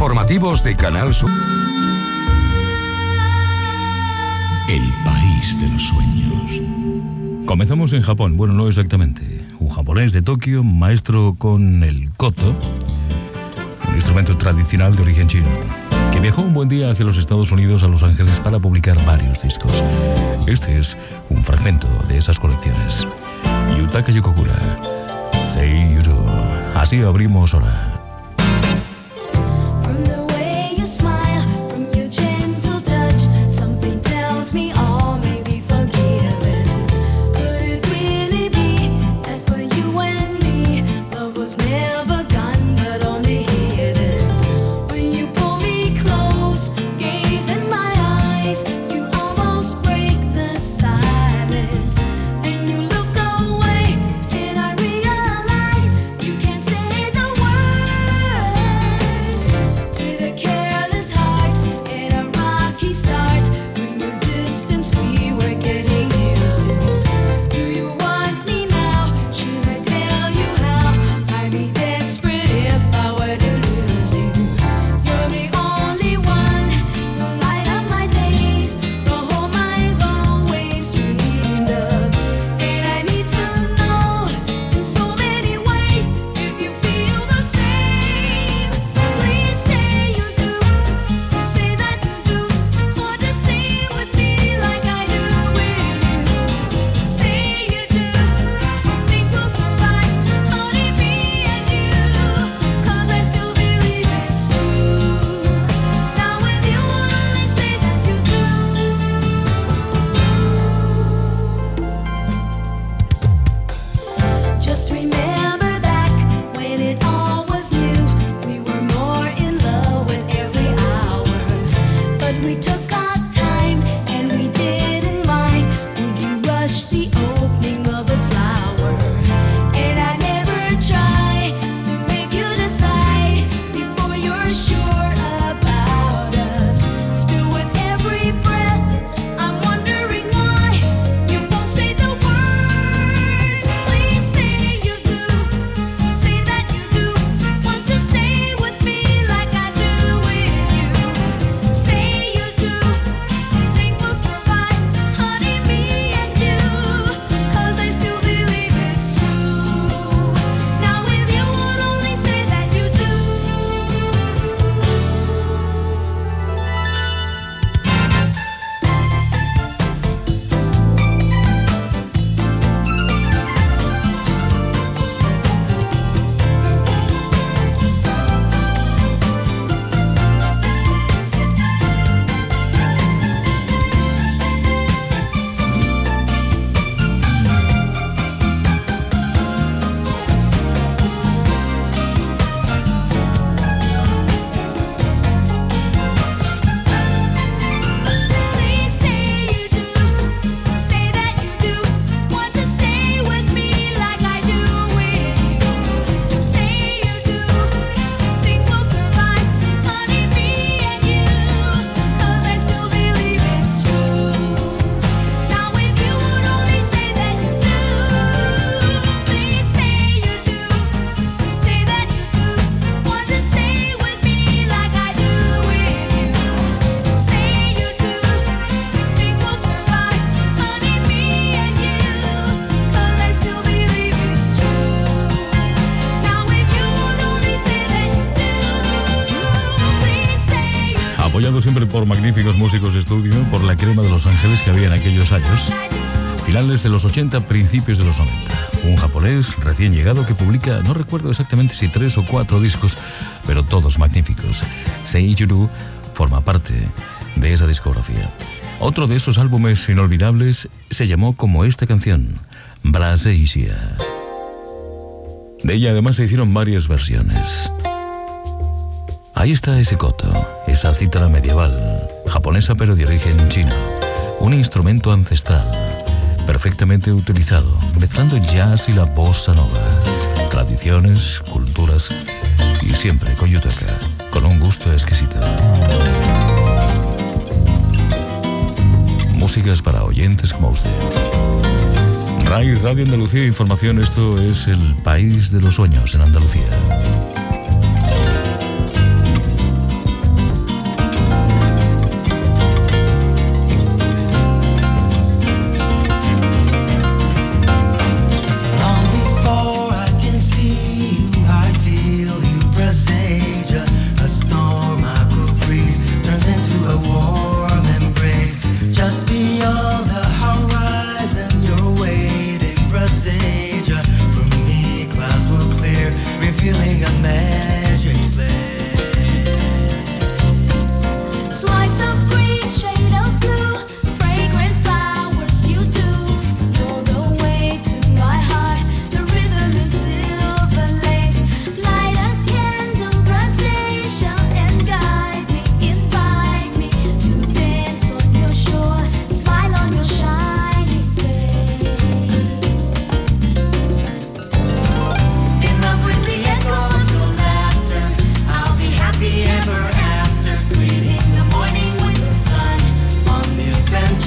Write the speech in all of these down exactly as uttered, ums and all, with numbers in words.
informativos de Canal Sur. El país de los sueños. Comenzamos en Japón, bueno, no exactamente. Un japonés de Tokio, maestro con el koto, un instrumento tradicional de origen chino, que viajó un buen día hacia los Estados Unidos, a Los Ángeles, para publicar varios discos. Este es un fragmento de esas colecciones. Yutaka Yokokura, Say You Do. Así abrimos ahora. Siempre por magníficos músicos de estudio, por la crema de Los Ángeles que había en aquellos años, finales de los ochenta, principios de los noventa. Un japonés recién llegado que publica, no recuerdo exactamente si tres o cuatro discos, pero todos magníficos. Seiyuru forma parte de esa discografía. Otro de esos álbumes inolvidables se llamó como esta canción, Braseisia. De ella además se hicieron varias versiones. Ahí está ese koto, esa cítara medieval, japonesa pero de origen chino, un instrumento ancestral, perfectamente utilizado, mezclando el jazz y la bossa nova, tradiciones, culturas y siempre con Yutaka, con un gusto exquisito. Músicas para oyentes como usted. RAI, Radio Andalucía Información, esto es el país de los sueños en Andalucía.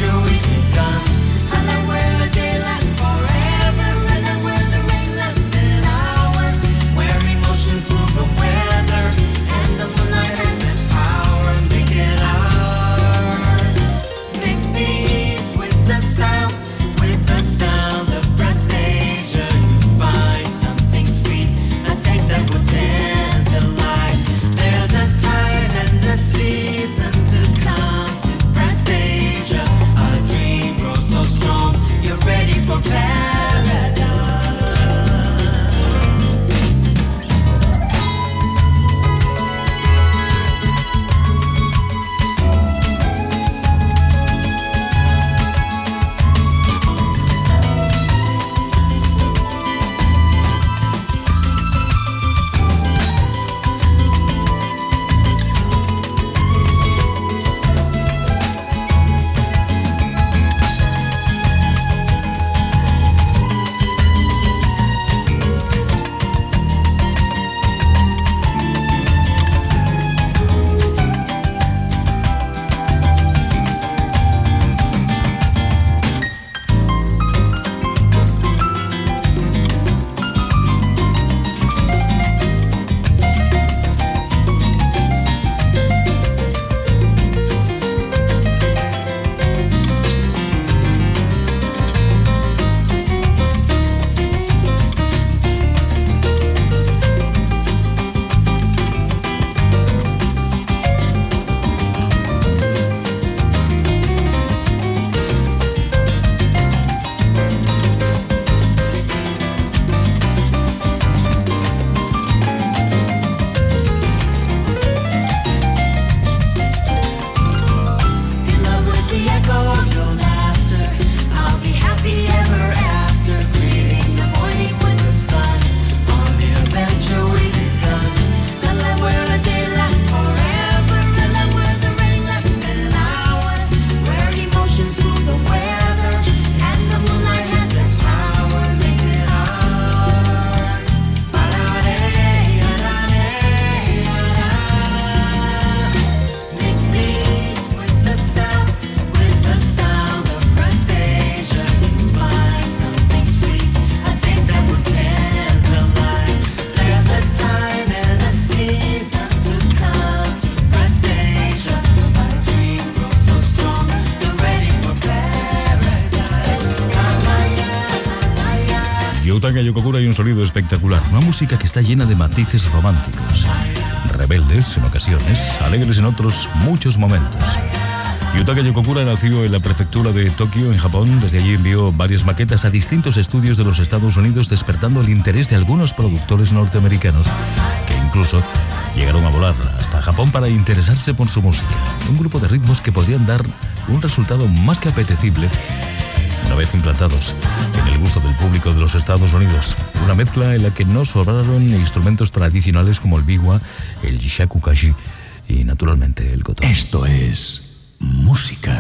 Yutaka Yokokura y un sonido espectacular. Una música que está llena de matices románticos, rebeldes en ocasiones, alegres en otros muchos momentos. Yutaka Yokokura nació en la prefectura de Tokio, en Japón. Desde allí envió varias maquetas a distintos estudios de los Estados Unidos, despertando el interés de algunos productores norteamericanos que incluso llegaron a volar hasta Japón para interesarse por su música. Un grupo de ritmos que podrían dar un resultado más que apetecible una vez implantados en el gusto del público de los Estados Unidos. Una mezcla en la que no sobraron instrumentos tradicionales como el biwa, el shakuhachi y naturalmente el koto. Esto es música.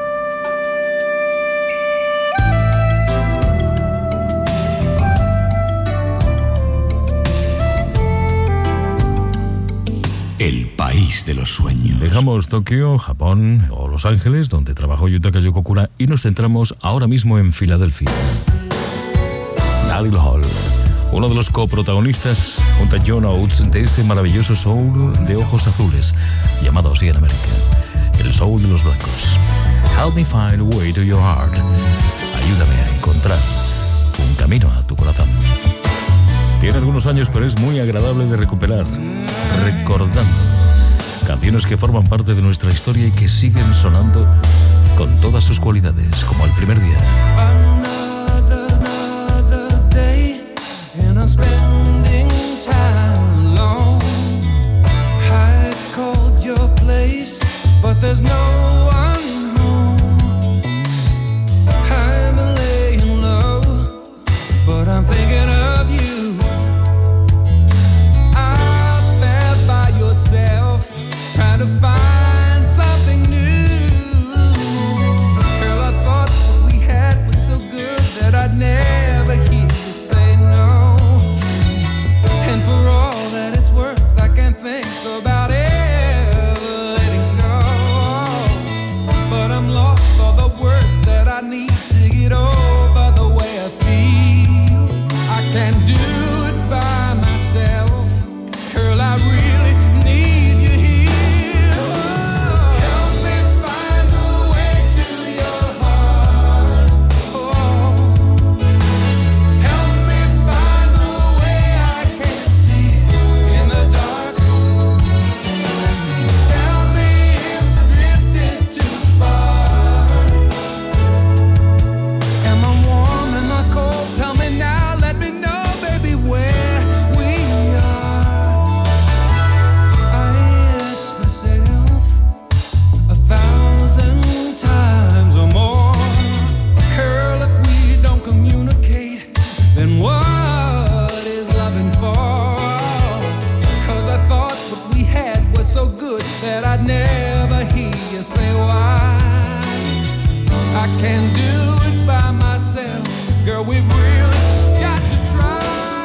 El país de los sueños. Dejamos Tokio, Japón o Los Ángeles, donde trabajó Yutaka Yokokura, y nos centramos ahora mismo en Filadelfia. Daryl Hall, uno de los coprotagonistas junto a John Oates de ese maravilloso soul de ojos azules, llamado así en América, el soul de los blancos. Help me find a way to your heart. Ayúdame a encontrar un camino a tu corazón. Tiene algunos años, pero es muy agradable de recuperar, recordando canciones que forman parte de nuestra historia y que siguen sonando con todas sus cualidades, como el primer día. Another, another day, and I'm spending time alone. I called your place, but there's no one home. I've been laying low, but I'm thinking of you. Trying to find something new. Girl, I thought what we had was so good that I'd never hear you say no. And for all that it's worth, I can't think about ever letting go. But I'm lost for the world. I'd never hear you say why. I can't do it by myself, girl, we've really got to try.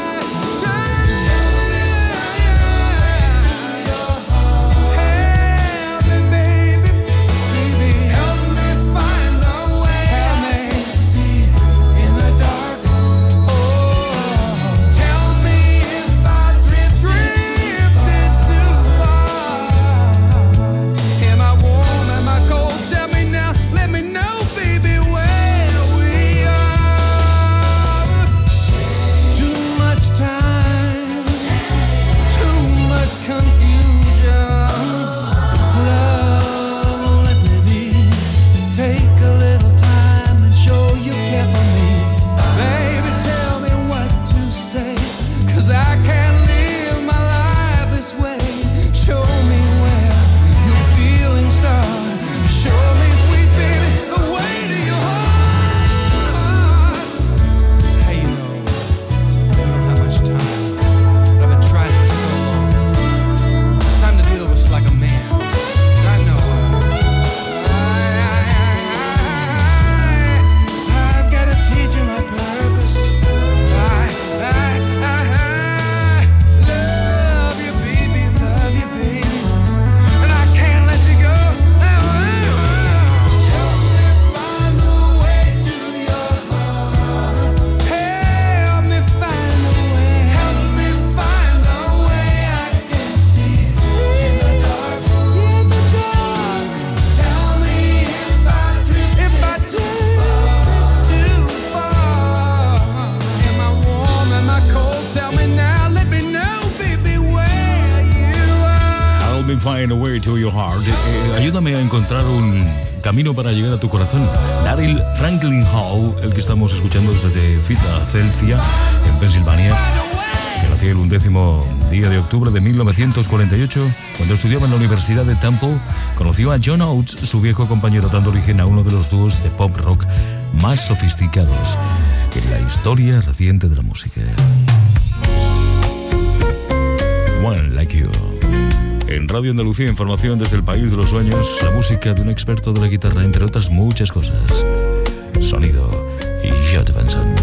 Find a way to your heart. Eh, ayúdame a encontrar un camino para llegar a tu corazón. Daryl Franklin Hall, el que estamos escuchando desde Filadelfia, en Pensilvania, que nació el undécimo día de octubre de mil novecientos cuarenta y ocho, cuando estudiaba en la Universidad de Temple, conoció a John Oates, su viejo compañero, dando origen a uno de los dúos de pop rock más sofisticados en la historia reciente de la música. One Like You. En Radio Andalucía, información desde el país de los sueños, la música de un experto de la guitarra, entre otras muchas cosas. Sonido y Jet Benson.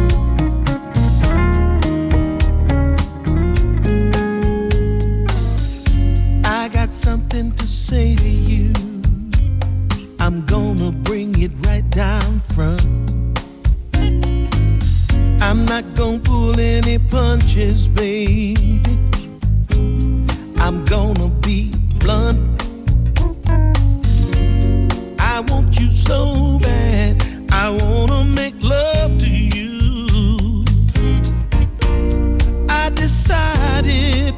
I got something to say to you. I'm gonna bring it right down front. I'm not gonna pull any punches, baby. I'm gonna be blunt. I want you so bad. I wanna make love to you. I decided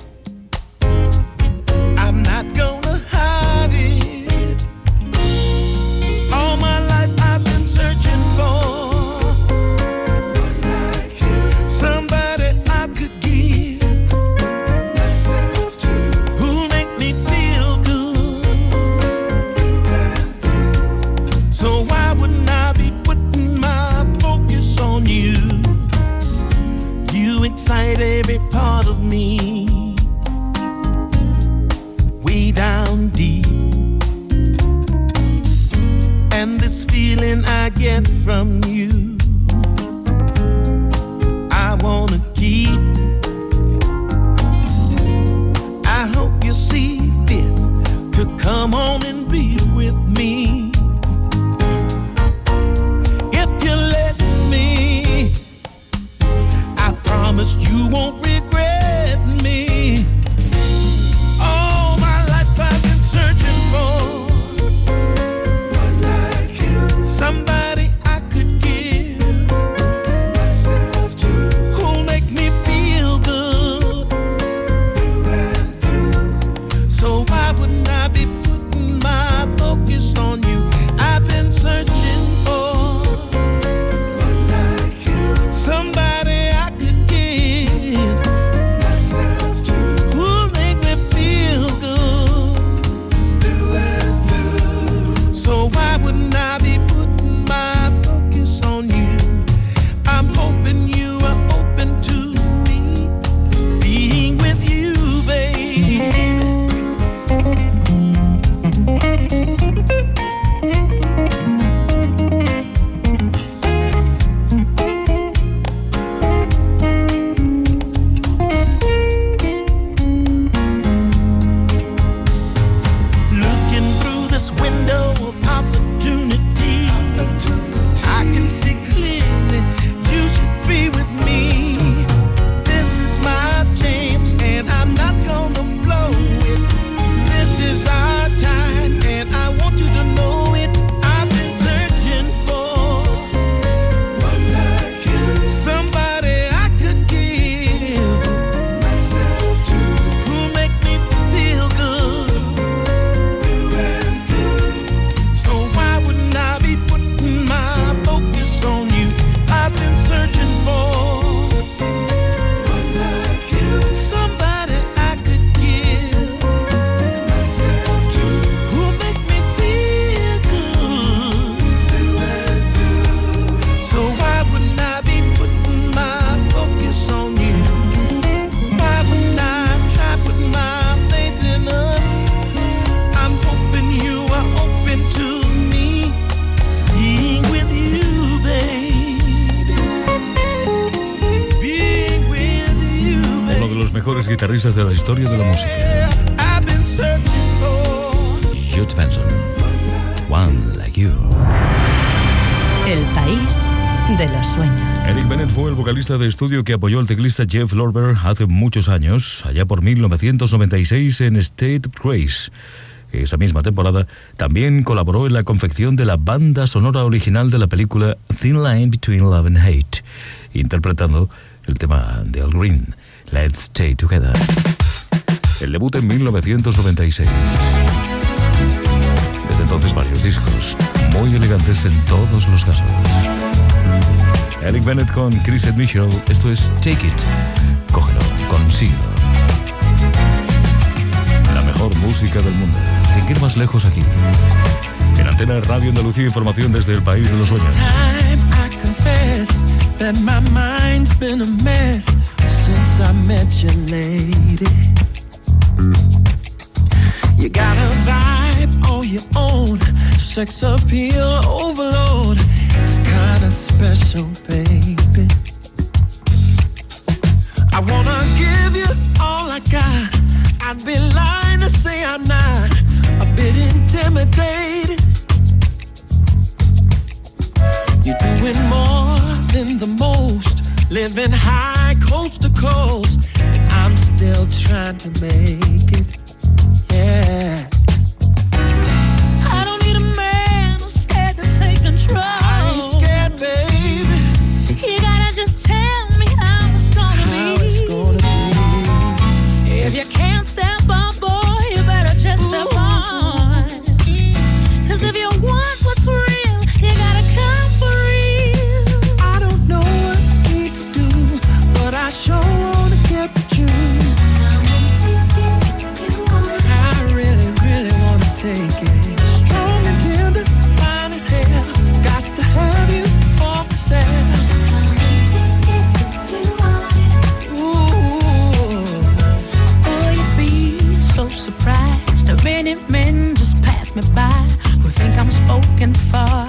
I'm not gonna hide it. All my life I've been searching for somebody I could give. Excite every part of me, way down deep. And this feeling I get from you, I wanna keep. I hope you see fit to come on and be with me. You won't regret me. All my life I've been searching for one like you. Somebody I could give myself to, who'll make me feel good through and through. So why wouldn't I be putting my this window of opportunity. I can see clearly you should be with me. This is my chance and I'm not gonna blow it. This is our time and I want you to know it. I've been searching for one like you, somebody I could give myself to, who make me feel good through and through. So why wouldn't I be putting my focus on you? I've been searching for one like you, somebody I could give myself to, who make me feel good through and through. So why wouldn't I be putting my focus on you? Why wouldn't I try putting my faith in us? I'm hoping you are open to me being with you, baby. Being with you, Uno de baby. los mejores guitarristas de la historia de la música, I've been searching for George Benson. One Like You. El país de los sueños. Eric Bennett fue el vocalista de estudio que apoyó al teclista Jeff Lorber hace muchos años, allá por mil novecientos noventa y seis en State of Grace. Esa misma temporada también colaboró en la confección de la banda sonora original de la película Thin Line Between Love and Hate, interpretando el tema de Al Green, Let's Stay Together. El debut en mil novecientos noventa y seis. Desde entonces varios discos, muy elegantes en todos los casos. Eric Bennett con Chris Ed Mitchell, esto es Take It, cógelo, consíguelo. La mejor música del mundo, sin ir más lejos aquí. En Antena Radio Andalucía, información desde el país de los sueños. time I confess that my mind's been a mess since I met you, lady. You got a vibe all your own, sex appeal overload. It's kinda special, baby. I wanna give you all I got. I'd be lying to say I'm not a bit intimidated. You're doing more than the most, living high coast to coast, and I'm still trying to make it, yeah. I don't need a man who's scared to take control. I ain't scared, baby, You gotta just tell me how it's gonna how be. it's gonna be. If you can't step up, boy, you better just step on. Cause if you want what's real, you gotta come for real. I don't know what I need to do, but I sure wanna get with you. I really, really wanna take it. Strong and tender, fine as hell. Got to have you for myself. Ooh, Boy, you'd be so surprised. How many men just pass me by who think I'm spoken for.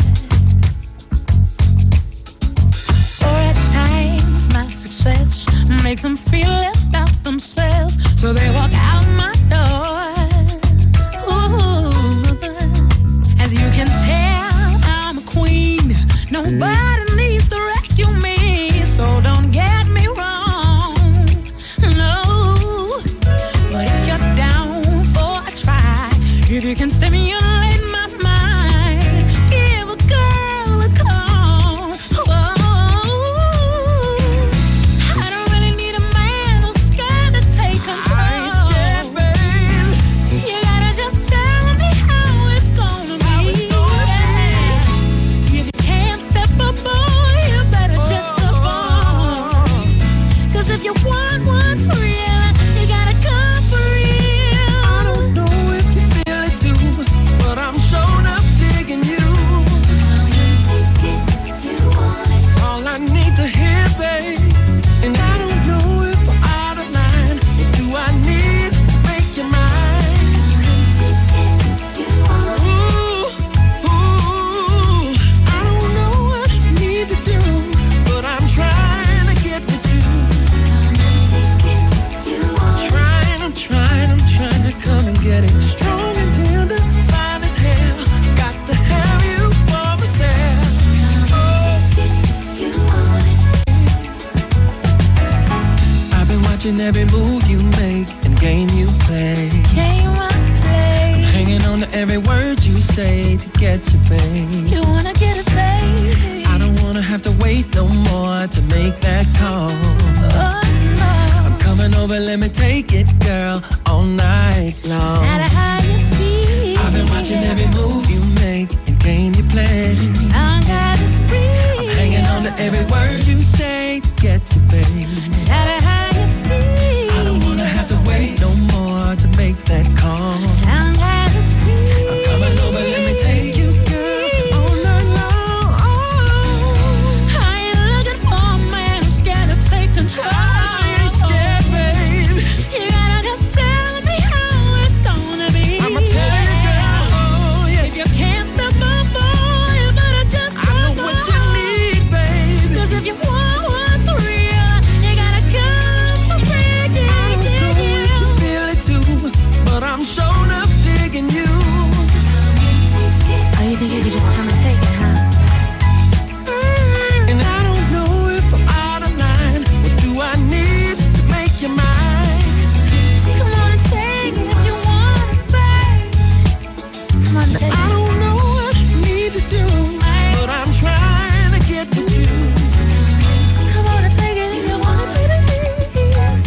Or at times my success makes them feel less about themselves, so they walk out my door. Ooh. As you can tell, I'm a queen. Nobody needs to rescue me, so don't get me wrong. No, but if you're down for a try, if you can stimulate my mind, give a girl a call. Whoa. I don't really need a man who's scared to take control. I ain't scared, baby. You gotta just tell me how it's gonna be. How it's gonna yeah. If you can't step up, boy, you better just step on. Cause if you want what's real, you gotta come for real. I don't know if you feel it too, watching every move you make and game you play. Game I play. I'm hanging on to every word you say to get you, babe. You wanna get it, baby? I don't wanna have to wait no more to make that call. Oh no. I'm coming over, let me take it, girl, all night long. Is that how you feel? I've been watching every move you make and game you play. As long as it's free. I'm hanging on to every word you say to get you, babe. Is that how you feel? I don't wanna have to wait no more to make that call. As long as it's free. I'm coming over, let me take you, girl, all night long. I ain't looking for a man who's scared to take control. I ain't scared, babe. You gotta just tell me how it's gonna be. I'ma tell you, girl, oh, yeah. If you can't stop my boy, you better just I know stop what my you need, babe. Cause if you want what's real, you gotta come for free. I don't know if you feel it too, but I'm showing up digging you. Oh, you think you could just come and take it, huh? And I don't know if I'm out of line. What do I need to make you mine? Come on and take it if you want it, babe. Come on and take I it. don't know what I need to do, but I'm trying to get with you. Come on and take it if you want it, baby.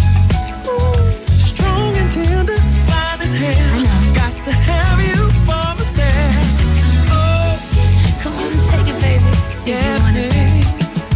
Strong and tender, fine as hell. I know. Got to have you for myself. Oh, Come on and take it, baby. If yeah, you want it, baby. babe.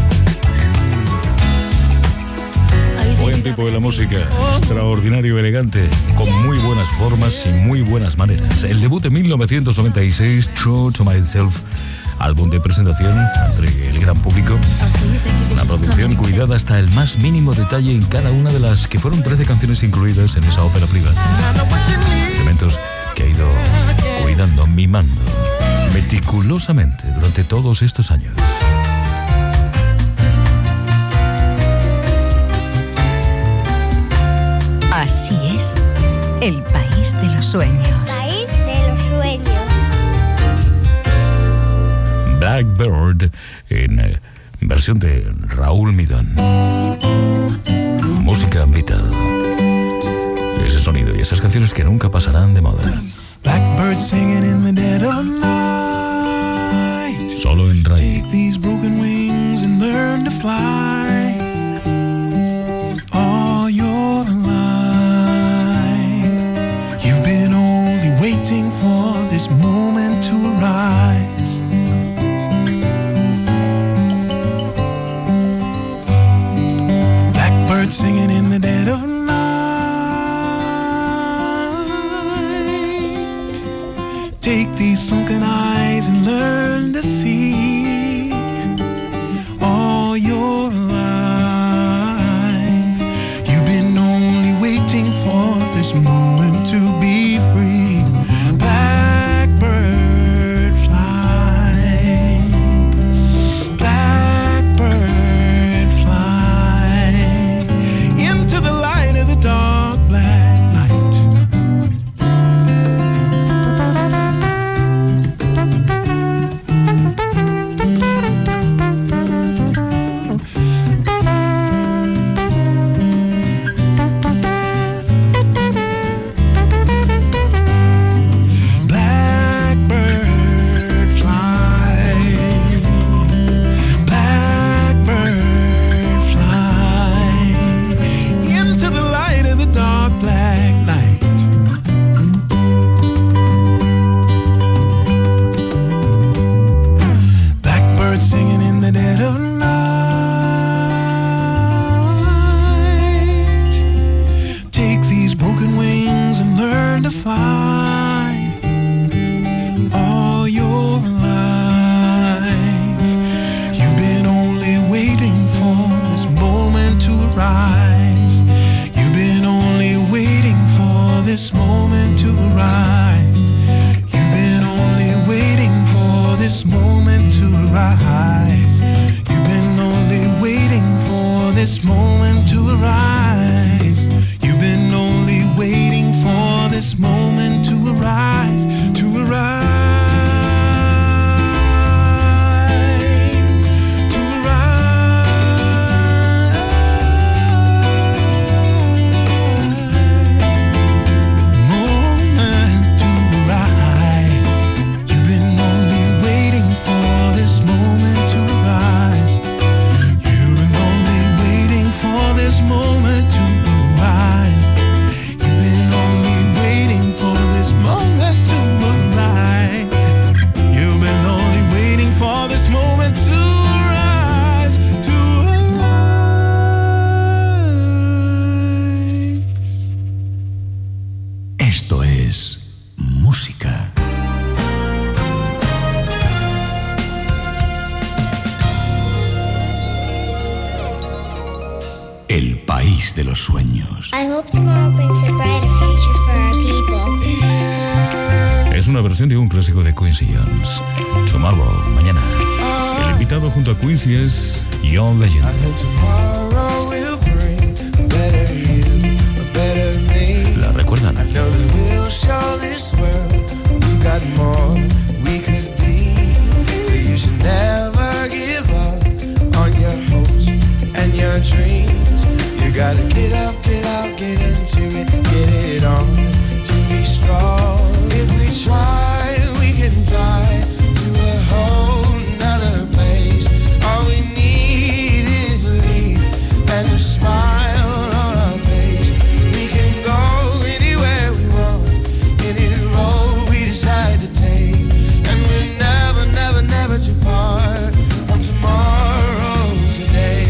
Oh, you think Buen you tipo got de la me? música, extraordinario, elegante, con muy buenas formas y muy buenas maneras. El debut de mil novecientos noventa y seis, True to Myself, álbum de presentación entre el gran público. Oh, so you think you could Una just come producción and take it? cuidada hasta el más mínimo detalle en cada una de las que fueron trece canciones incluidas en esa ópera privada. I know what you need. Elementos que ha ido cuidando, mimando meticulosamente durante todos estos años. Así es, el país de los sueños. País de los sueños. Blackbird en eh, versión de Raúl Midón. Música vital. Ese sonido y esas canciones que nunca pasarán de moda. Blackbird singing in the dead of night. Solo en Rai. Take these broken wings and learn to fly. All your life, you've been only waiting for this moment to arise. Blackbird singing in the dead of night. Take these sunken eyes and learn to see. All your life, you've been only waiting for this moment to be free. Blackbird fly, blackbird fly into the light of the dark black night. Blackbird fly, blackbird fly into the light of the dark black night. Blackbird singing in the dead of night. Take these broken wings and learn to fly. All your life, you've been only waiting for this moment to arise. You've been only waiting for this moment to arise. You've been only waiting for this moment to arise. You've been only waiting for this moment to arise. You've been only waiting for this moment to arise, to arise, to arise. de los sueños. I hope tomorrow brings a brighter future for our people. Es una versión de un clásico de Quincy Jones. Tomorrow, mañana. El invitado junto a Quincy es John Legend. I hope tomorrow will bring a better you, a better me. ¿La recuerdan? I know that we'll show this world we got more we could be. So you should never give up on your hopes and your dreams. You gotta get up, get out, get into it, get it on to be strong. If we try, we can fly to a whole nother place. All we need is belief and a smile on our face. We can go anywhere we want, any road we decide to take. And we're never, never, never too far from tomorrow today.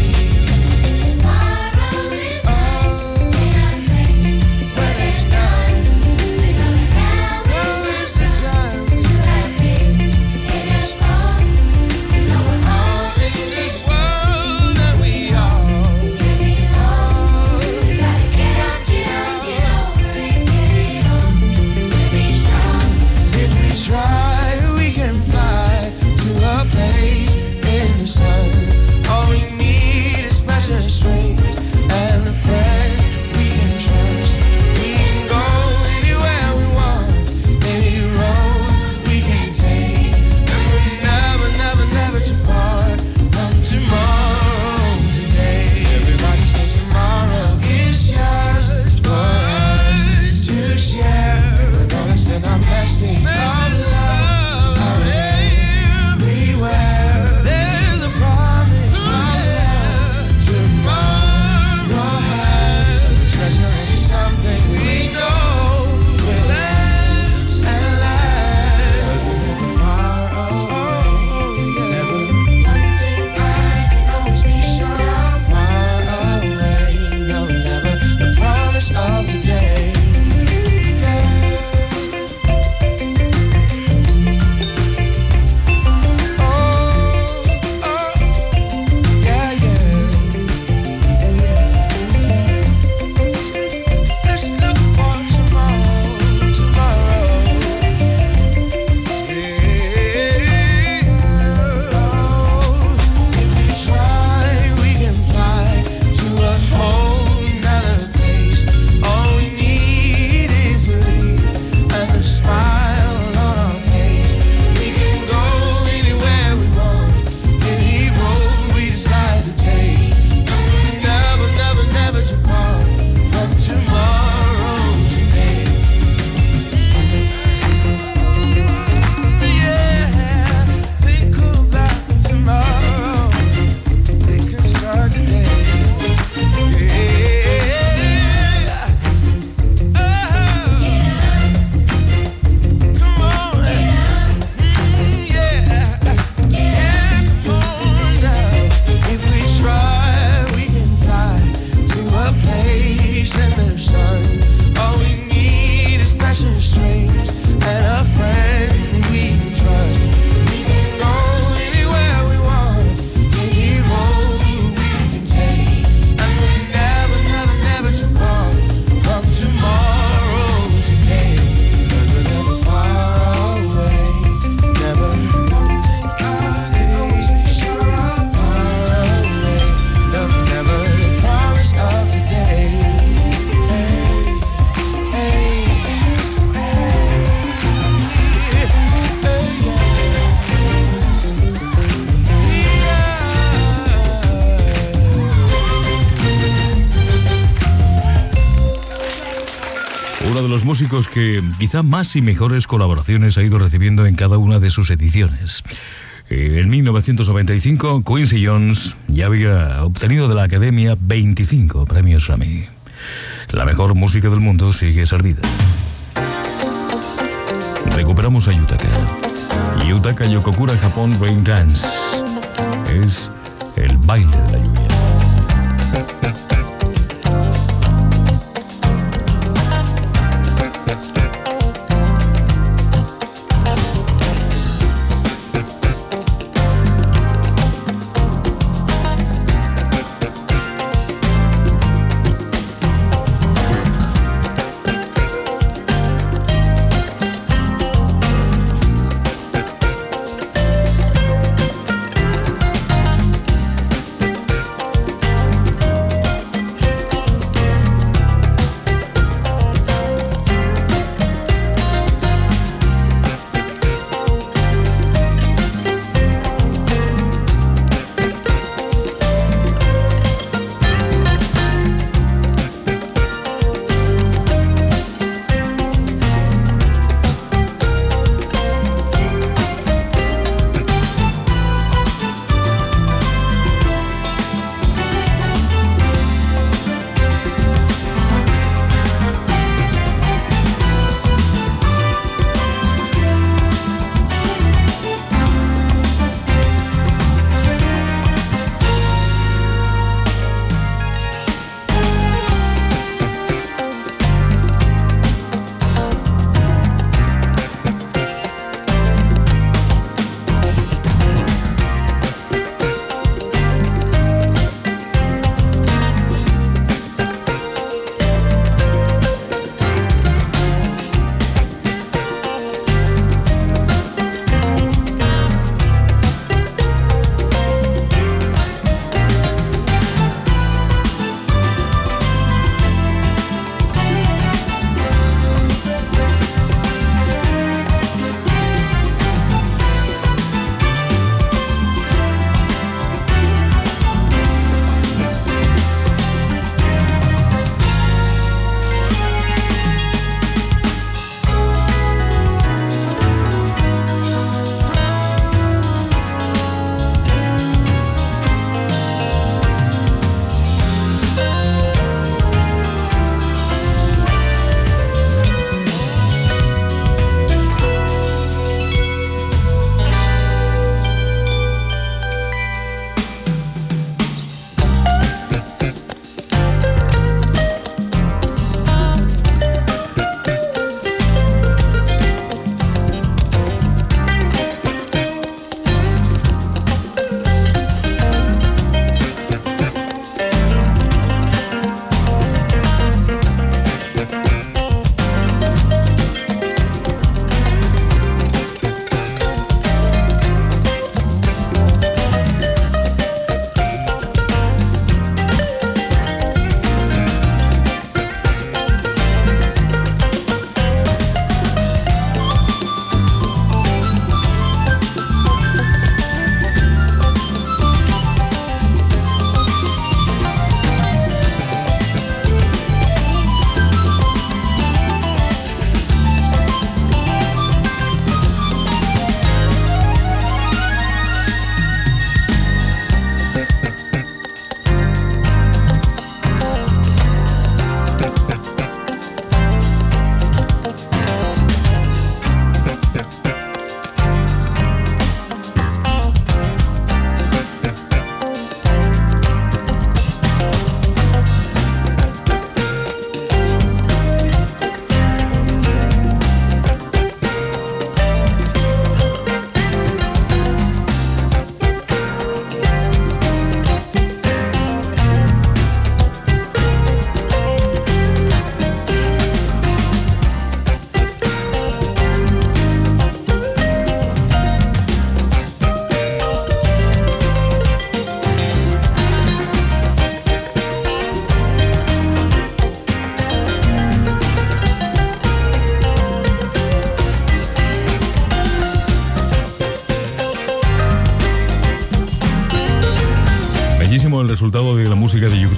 Tomorrow is oh, in a place where there's none. We're gonna now is the time to have faith in us all. No one all in this world that we are. Give it all. We gotta get up, get up, get over it, get it on. Be strong. If we try, we can fly to a place in the sun. All we need is precious strength and a friend we can trust. We can go anywhere we want, any road we can take. And we're never, never, never too far from tomorrow today. Everybody says tomorrow is just for us to share. We're gonna send our blessings, our love, our everywhere. There's a promise of love. Tomorrow has a treasure and it's something we know will last and last. Far away, never one thing I can always be sure of. Far away, no, never the promise of today. Yeah. Oh, oh, yeah, yeah. Let's look for tomorrow, tomorrow. Yeah. If we try, we can fly to a whole nother place. All we need is belief and a smile on our face. We can go anywhere we want, any road we decide to take. And we're never, never, never too far from tomorrow today. Yeah, think about tomorrow. They can start today. Yeah. Oh. Come on. Yeah. Yeah, come on now. If we try, we can fly to a place in the sun. All we need is precious strings and a friend we can trust. We can go anywhere we want, any road we can take. And we're never, never, never too far from tomorrow today. 'Cause we're never far away, never one thing I can always be sure of. Far away, no, never the promise of today. Hey, hey, hey, hey, yeah. Uno de los músicos que quizá más y mejores colaboraciones ha ido recibiendo en cada una de sus ediciones. Eh, En mil novecientos noventa y cinco, Quincy Jones ya había obtenido de la Academia veinticinco premios Grammy. La mejor música del mundo sigue servida. Recuperamos a Yutaka. Yutaka Yokokura Japón Rain Dance. Es el baile de la lluvia.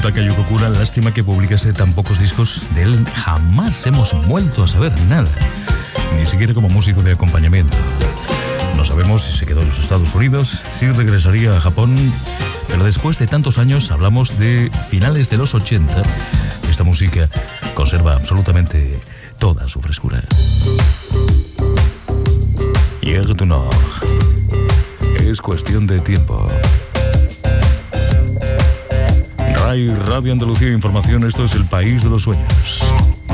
Yutaka Yokokura, lástima que publicase tan pocos discos de él. Jamás hemos vuelto a saber nada, ni siquiera como músico de acompañamiento. No sabemos si se quedó en los Estados Unidos, si regresaría a Japón, pero después de tantos años, hablamos de finales de los ochenta, esta música conserva absolutamente toda su frescura. Hier du Nord. Es cuestión de tiempo. RAI, Radio Andalucía Información, esto es El País de los Sueños.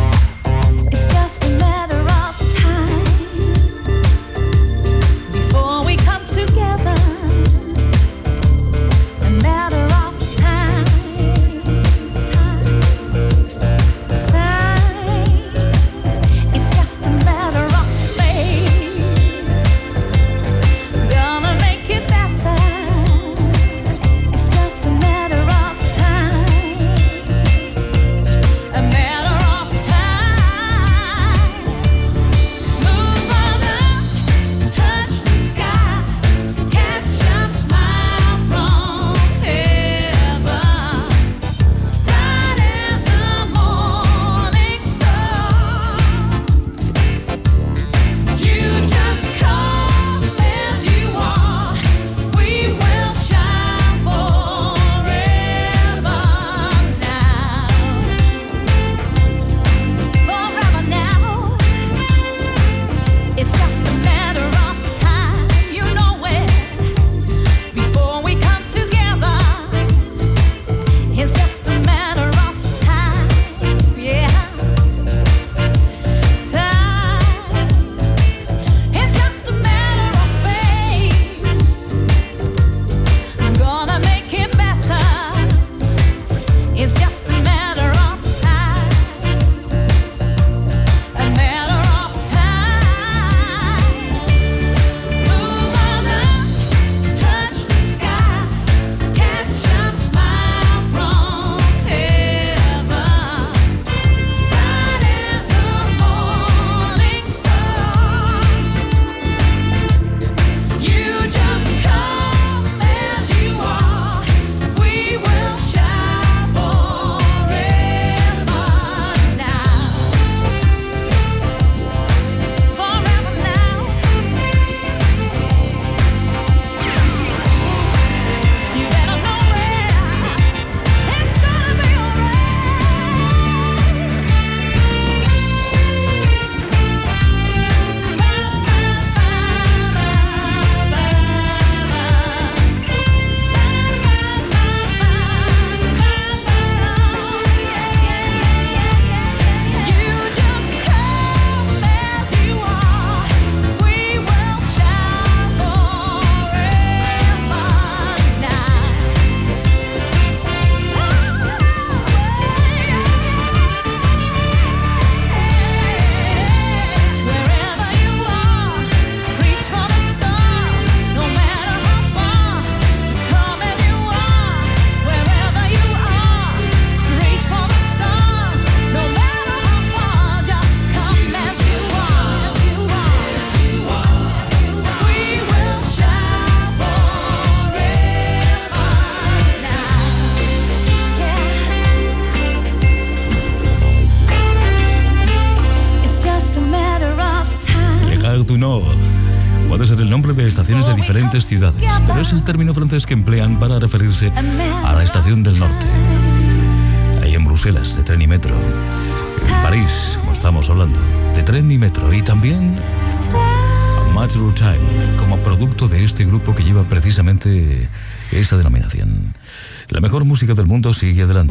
Puede ser el nombre de estaciones de diferentes ciudades, pero es el término francés que emplean para referirse a la estación del norte. Hay en Bruselas, de tren y metro. En París, como estamos hablando, de tren y metro. Y también a Matter of Time, como producto de este grupo que lleva precisamente esa denominación. La mejor música del mundo sigue adelante,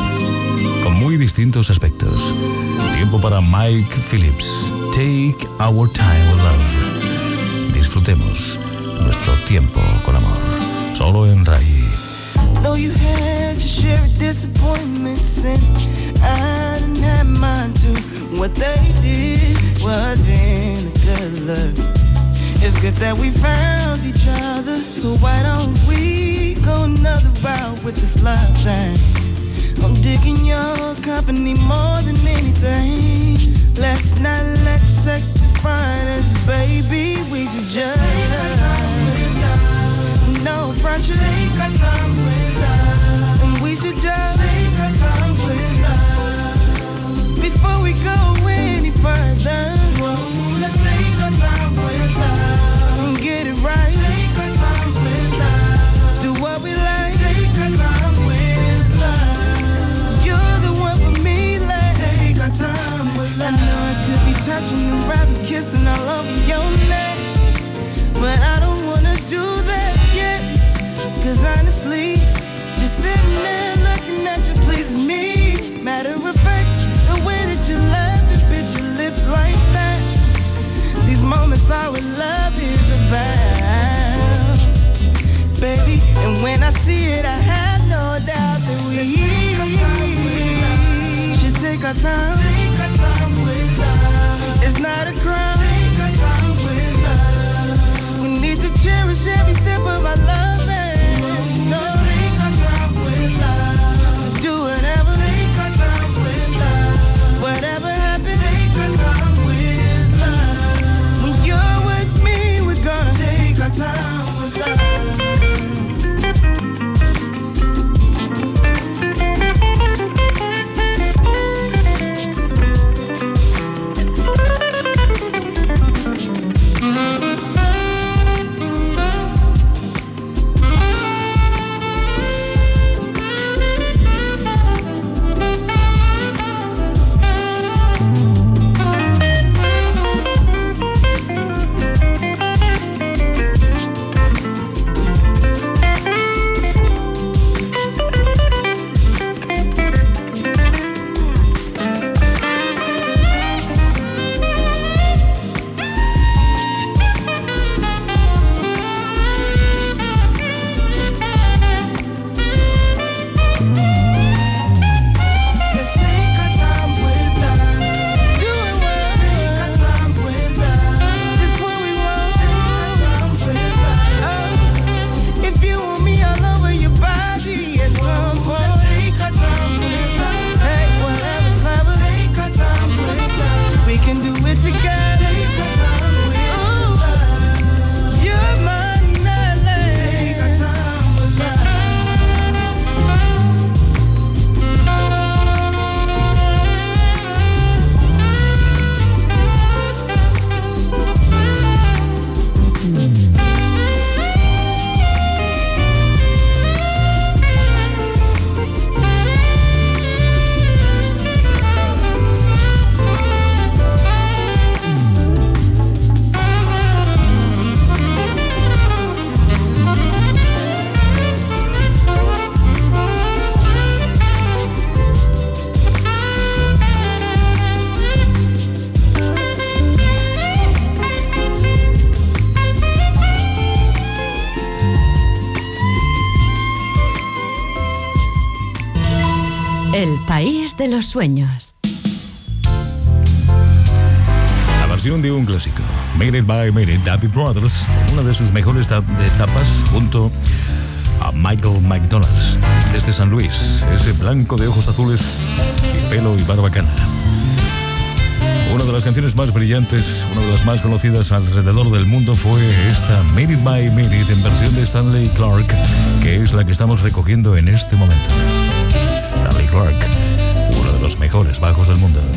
con muy distintos aspectos. Tiempo para Mike Phillips. Take our time with love. Disfrutemos nuestro tiempo con amor. Solo en RAI. Though you had your share of disappointments and I didn't have mine too. What they did wasn't a good look. It's good that we found each other, so why don't we go another route with this love thing? I'm digging your company more than anything. Let's not let sex define us, baby. We should just take our time with love. No pressure. Take our time with love. And we should just take your neck, but I don't wanna do that yet. Cause honestly, just sitting there looking at you pleases me. Matter of fact, the way that you laugh and bit your lip like that, these moments are what love is about, baby. And when I see it, I have no doubt that we should take our time. Take our time with love. It's not a crime. Take our time with love. We need to cherish every step of our love, and no. Just take our time with love. Do whatever. Take our time with love. Whatever happens, take our time with love. When you're with me, we're gonna take our time with love. El país de los sueños. La versión de un clásico, Made It by Made It, David Brothers, una de sus mejores etapas junto a Michael McDonald, desde San Luis, ese blanco de ojos azules y pelo y barbacana. Una de las canciones más brillantes, una de las más conocidas alrededor del mundo fue esta Made It by Made It en versión de Stanley Clarke, que es la que estamos recogiendo en este momento. Stanley Clarke, uno de los mejores bajos del mundo.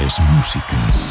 es música.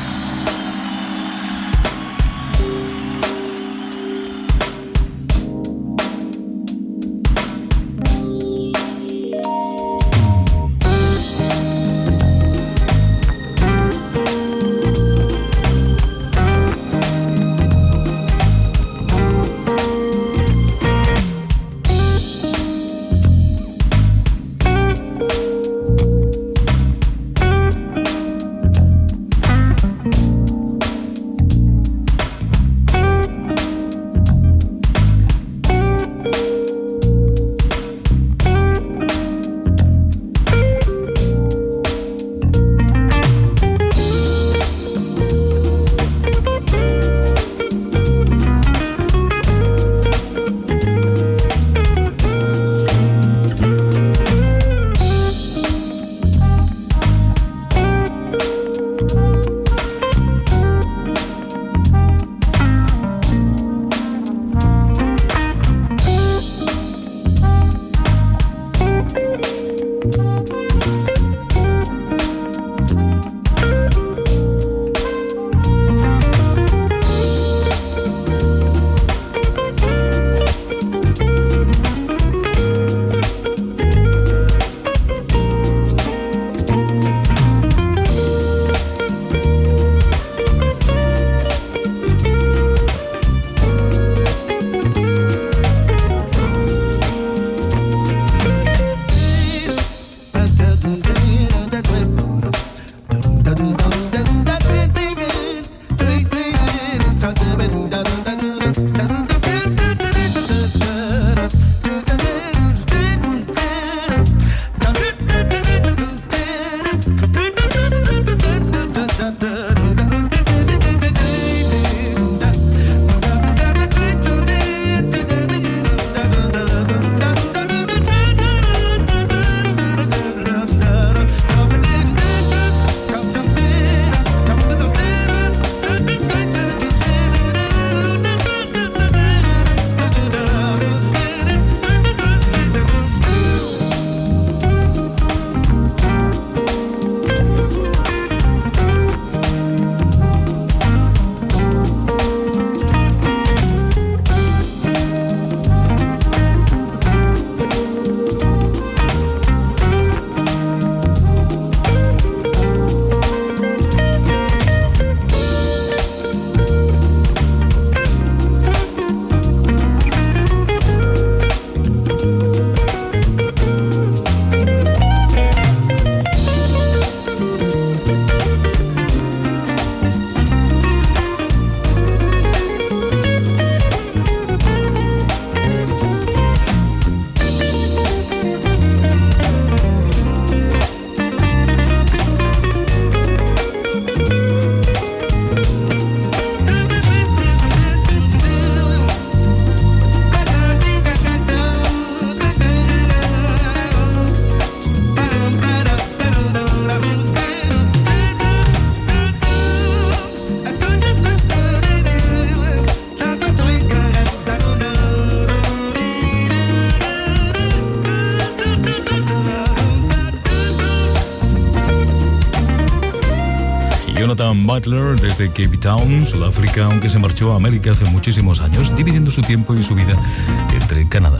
Jonathan Butler desde Cape Town, Sudáfrica, aunque se marchó a América hace muchísimos años, dividiendo su tiempo y su vida entre Canadá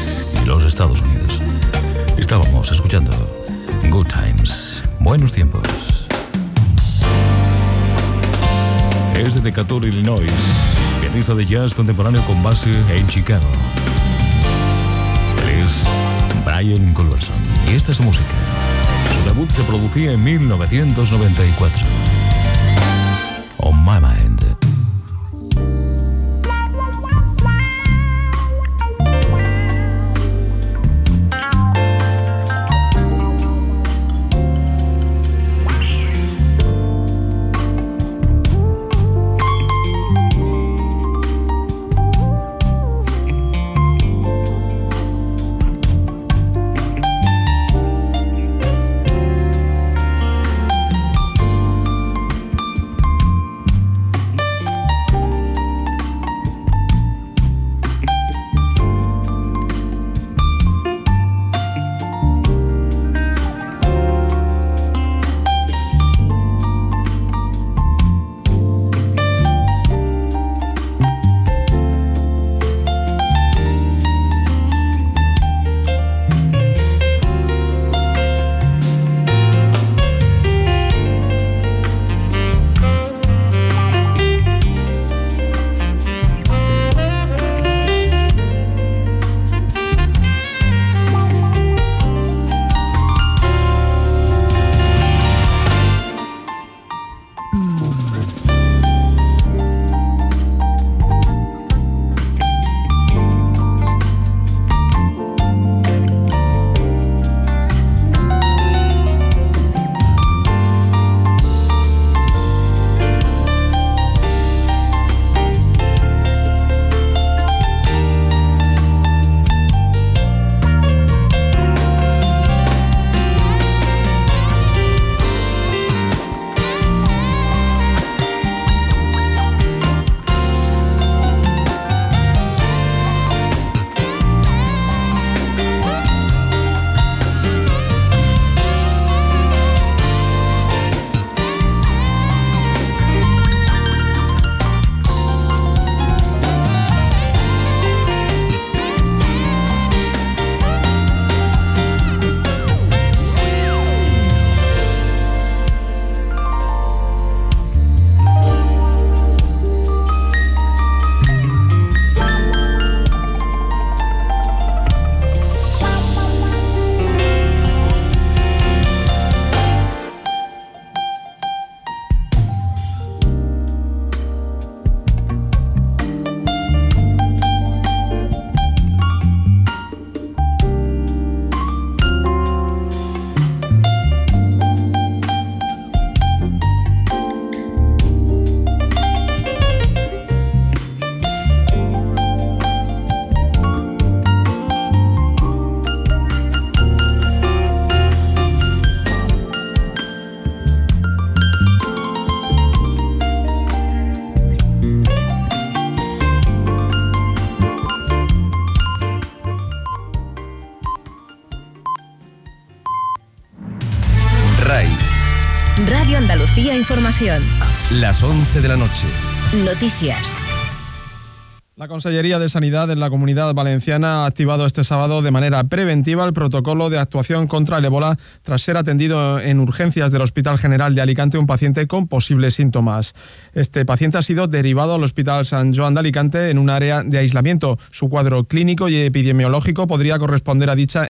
y los Estados Unidos. Estábamos escuchando Good Times, buenos tiempos. Es de Decatur, Illinois, pianista de jazz contemporáneo con base en Chicago. Él es Brian Culberson y esta es su música. Su debut se producía en mil novecientos noventa y cuatro. On My Mind. Radio Andalucía Información. Las once de la noche. Noticias. La Consellería de Sanidad en la Comunidad Valenciana ha activado este sábado de manera preventiva el protocolo de actuación contra el ébola tras ser atendido en urgencias del Hospital General de Alicante un paciente con posibles síntomas. Este paciente ha sido derivado al Hospital Sant Joan de Alicante en un área de aislamiento. Su cuadro clínico y epidemiológico podría corresponder a dicha